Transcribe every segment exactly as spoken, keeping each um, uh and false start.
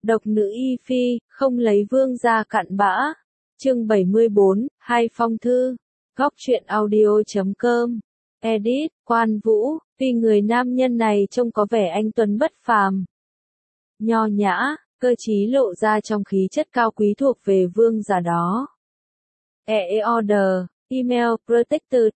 Độc nữ Y Phi, không lấy vương gia cặn bã. Chương bảy mươi bốn, hai phong thư. Góc truyện audio chấm com. Edit, Quan Vũ, vì người nam nhân này trông có vẻ anh tuấn bất phàm. Nho nhã, cơ trí lộ ra trong khí chất cao quý thuộc về vương giả đó. E E order, email, protected,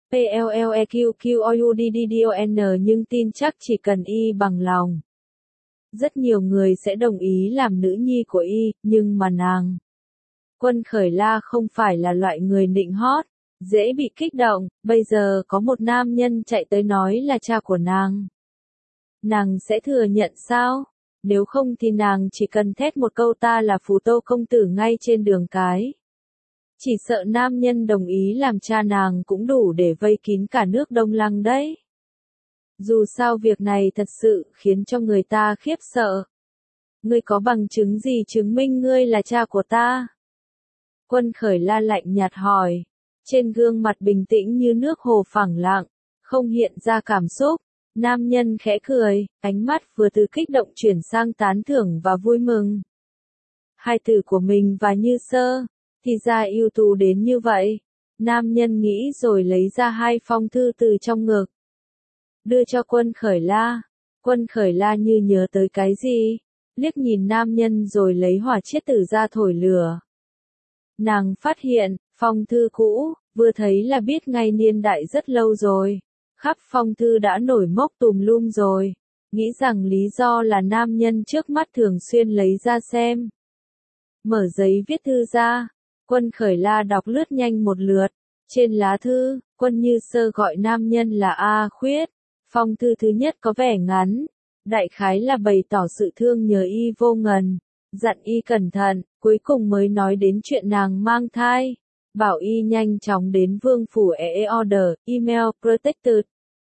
pleqqoudddon nhưng tin chắc chỉ cần y bằng lòng. Rất nhiều người sẽ đồng ý làm nữ nhi của y, nhưng mà nàng. Quân Khởi La không phải là loại người nịnh hót, dễ bị kích động, bây giờ có một nam nhân chạy tới nói là cha của nàng. Nàng sẽ thừa nhận sao? Nếu không thì nàng chỉ cần thét một câu ta là Phù Tô công tử ngay trên đường cái. Chỉ sợ nam nhân đồng ý làm cha nàng cũng đủ để vây kín cả nước Đông Lăng đấy. Dù sao việc này thật sự khiến cho người ta khiếp sợ. Ngươi có bằng chứng gì chứng minh ngươi là cha của ta? Quân Khởi La lạnh nhạt hỏi. Trên gương mặt bình tĩnh như nước hồ phẳng lặng, không hiện ra cảm xúc. Nam nhân khẽ cười, ánh mắt vừa từ kích động chuyển sang tán thưởng và vui mừng. Hai từ của mình và Như Sơ, thì ra ưu tú đến như vậy. Nam nhân nghĩ rồi lấy ra hai phong thư từ trong ngực. Đưa cho Quân Khởi La. Quân Khởi La như nhớ tới cái gì, liếc nhìn nam nhân rồi lấy hỏa chiết tử ra thổi lửa. Nàng phát hiện, phong thư cũ, vừa thấy là biết ngay niên đại rất lâu rồi. Khắp phong thư đã nổi mốc tùm lum rồi. Nghĩ rằng lý do là nam nhân trước mắt thường xuyên lấy ra xem. Mở giấy viết thư ra. Quân Khởi La đọc lướt nhanh một lượt. Trên lá thư, Quân Như Sơ gọi nam nhân là A Khuyết. Phong thư thứ nhất có vẻ ngắn. Đại khái là bày tỏ sự thương nhớ y vô ngần. Dặn y cẩn thận, cuối cùng mới nói đến chuyện nàng mang thai. Bảo y nhanh chóng đến vương phủ E E order, email, protected.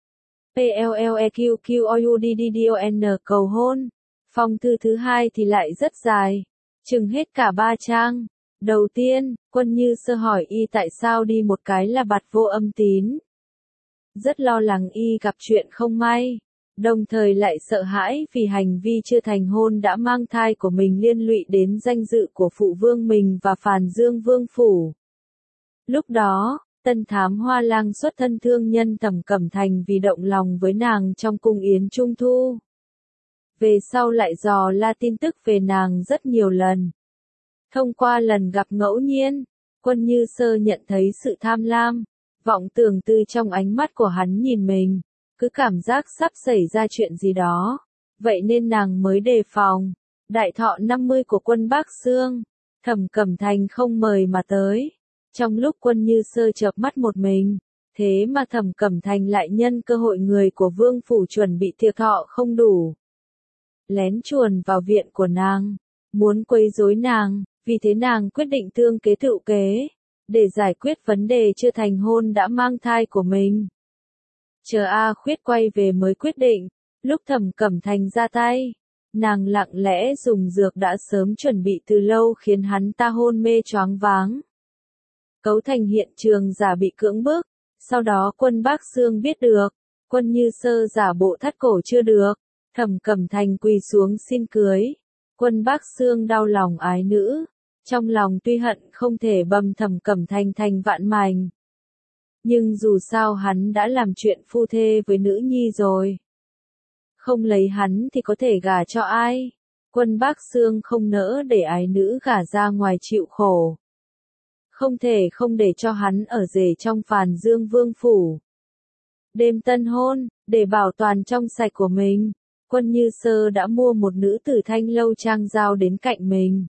pleqqoudddon cầu hôn. Phong thư thứ hai thì lại rất dài. Chừng hết cả ba trang. Đầu tiên, Quân Như Sơ hỏi y tại sao đi một cái là bạt vô âm tín. Rất lo lắng y gặp chuyện không may. Đồng thời lại sợ hãi vì hành vi chưa thành hôn đã mang thai của mình liên lụy đến danh dự của phụ vương mình và Phàn Dương Vương Phủ. Lúc đó, tân thám Hoa Lang xuất thân thương nhân Thẩm Cẩm Thành vì động lòng với nàng trong cung yến Trung Thu. Về sau lại dò la tin tức về nàng rất nhiều lần. Thông qua lần gặp ngẫu nhiên, Quân Như Sơ nhận thấy sự tham lam, vọng tưởng từ trong ánh mắt của hắn nhìn mình, cứ cảm giác sắp xảy ra chuyện gì đó, vậy nên nàng mới đề phòng. Đại thọ năm mươi của Quân Bắc Xương, Thẩm Cẩm Thành không mời mà tới. Trong lúc Quân Như Sơ chợp mắt một mình, thế mà Thẩm Cẩm Thành lại nhân cơ hội người của vương phủ chuẩn bị tiệc thọ không đủ. Lén chuồn vào viện của nàng, muốn quấy rối nàng, vì thế nàng quyết định tương kế tựu kế, để giải quyết vấn đề chưa thành hôn đã mang thai của mình. Chờ A Khuyết quay về mới quyết định, lúc Thẩm Cẩm Thành ra tay, nàng lặng lẽ dùng dược đã sớm chuẩn bị từ lâu khiến hắn ta hôn mê choáng váng. Cấu thành hiện trường giả bị cưỡng bức, sau đó Quân Bắc Xương biết được, Quân Như Sơ giả bộ thắt cổ chưa được, Thẩm Cẩm Thành quỳ xuống xin cưới. Quân Bắc Xương đau lòng ái nữ, trong lòng tuy hận không thể bầm Thẩm Cẩm Thành thành vạn mảnh. Nhưng dù sao hắn đã làm chuyện phu thê với nữ nhi rồi. Không lấy hắn thì có thể gả cho ai? Quân Bắc Xương không nỡ để ái nữ gả ra ngoài chịu khổ. Không thể không để cho hắn ở rể trong Phàn Dương Vương Phủ. Đêm tân hôn, để bảo toàn trong sạch của mình, Quân Như Sơ đã mua một nữ tử thanh lâu trang giao đến cạnh mình.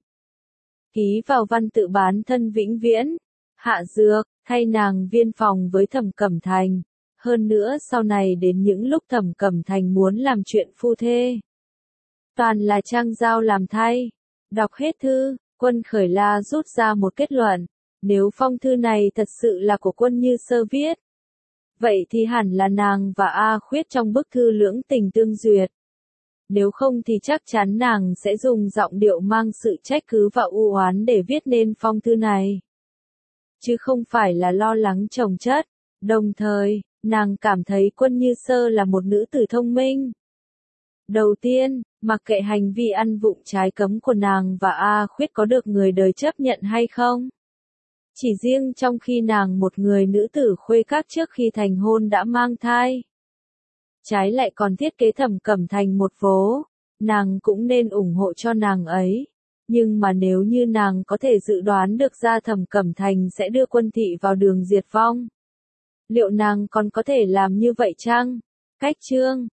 Ký vào văn tự bán thân vĩnh viễn, hạ dược, thay nàng viên phòng với Thẩm Cẩm Thành. Hơn nữa sau này đến những lúc Thẩm Cẩm Thành muốn làm chuyện phu thê. Toàn là trang giao làm thay. Đọc hết thư, Quân Khởi La rút ra một kết luận. Nếu phong thư này thật sự là của Quân Như Sơ viết, vậy thì hẳn là nàng và A Khuyết trong bức thư lưỡng tình tương duyệt. Nếu không thì chắc chắn nàng sẽ dùng giọng điệu mang sự trách cứ và u oán để viết nên phong thư này. Chứ không phải là lo lắng chồng chất. Đồng thời, nàng cảm thấy Quân Như Sơ là một nữ tử thông minh. Đầu tiên, mặc kệ hành vi ăn vụng trái cấm của nàng và A Khuyết có được người đời chấp nhận hay không. Chỉ riêng trong khi nàng một người nữ tử khuê các trước khi thành hôn đã mang thai. Trái lại còn thiết kế Thẩm Cẩm Thành một vố, nàng cũng nên ủng hộ cho nàng ấy. Nhưng mà nếu như nàng có thể dự đoán được ra Thẩm Cẩm Thành sẽ đưa Quân Thị vào đường diệt vong, liệu nàng còn có thể làm như vậy chăng? Cách chương